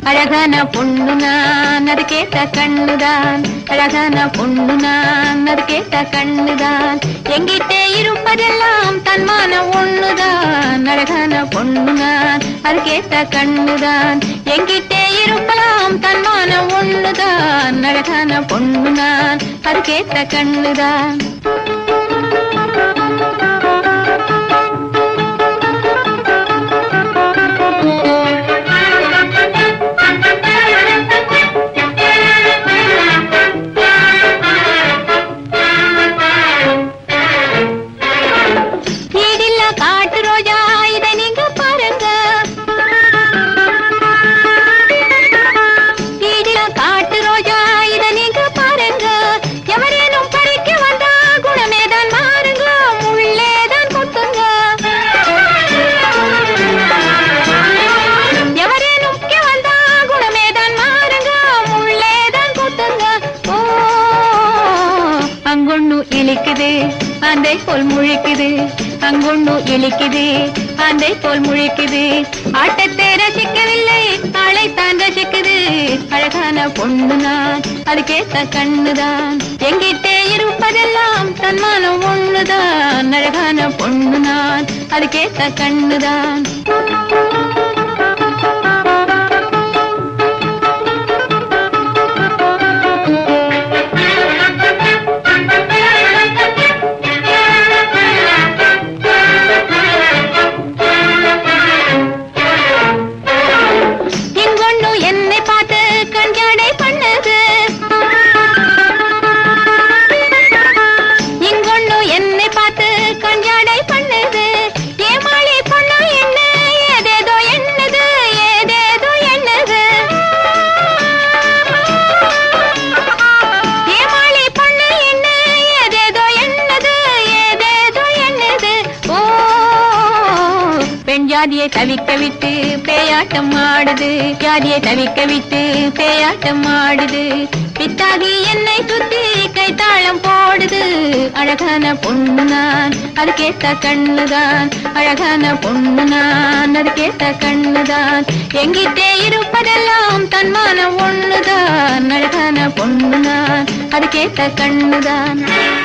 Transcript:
அழகான பொண்ணு நான் அது கேட்ட கண்ணுதான், அழகான பொண்ணு நான் அது கேட்ட கண்ணுதான், எங்கிட்டே இருப்பதெல்லாம் தன்மானம் ஒண்ணுதான், அழகான பொண்ணு நான் அது கேட்ட கண்ணுதான், எங்கிட்டே இருப்பலாம் தன்மானம் ஒண்ணுதான், அழகான பொண்ணு நான் அது கேட்ட கண்ணுதான். இழிக்குது அந்தை போல் முழிக்குது, அங்கொண்டு இழிக்குது அந்தை போல் முழிக்குது, ஆட்டத்தை ரசிக்கவில்லை ஆளைத்தான் ரசிக்குது, அழகான பொண்ணு நான் அது கேட்ட கண்ணுதான், எங்கிட்டே இருப்பதெல்லாம் தன்மானம் ஒண்ணுதான், அழகான பொண்ணு நான் அது கேட்ட கண்ணுதான். ஜாதியை தவிக்க விட்டு பேயாட்டம் ஆடுது, ஜாதியை தவிக்க விட்டு பேயாட்டம் ஆடுது, பித்தாகி என்னை சுத்தி கைத்தாளம் போடுது, அழகான பொண்ணு நான் அது கேட்ட கண்ணுதான், அழகான பொண்ணு நான் அது கேட்ட கண்ணுதான், எங்கிட்டே இருப்பதெல்லாம் தன்மானம் ஒண்ணுதான், அழகான பொண்ணு நான் அது கேட்ட கண்ணுதான்.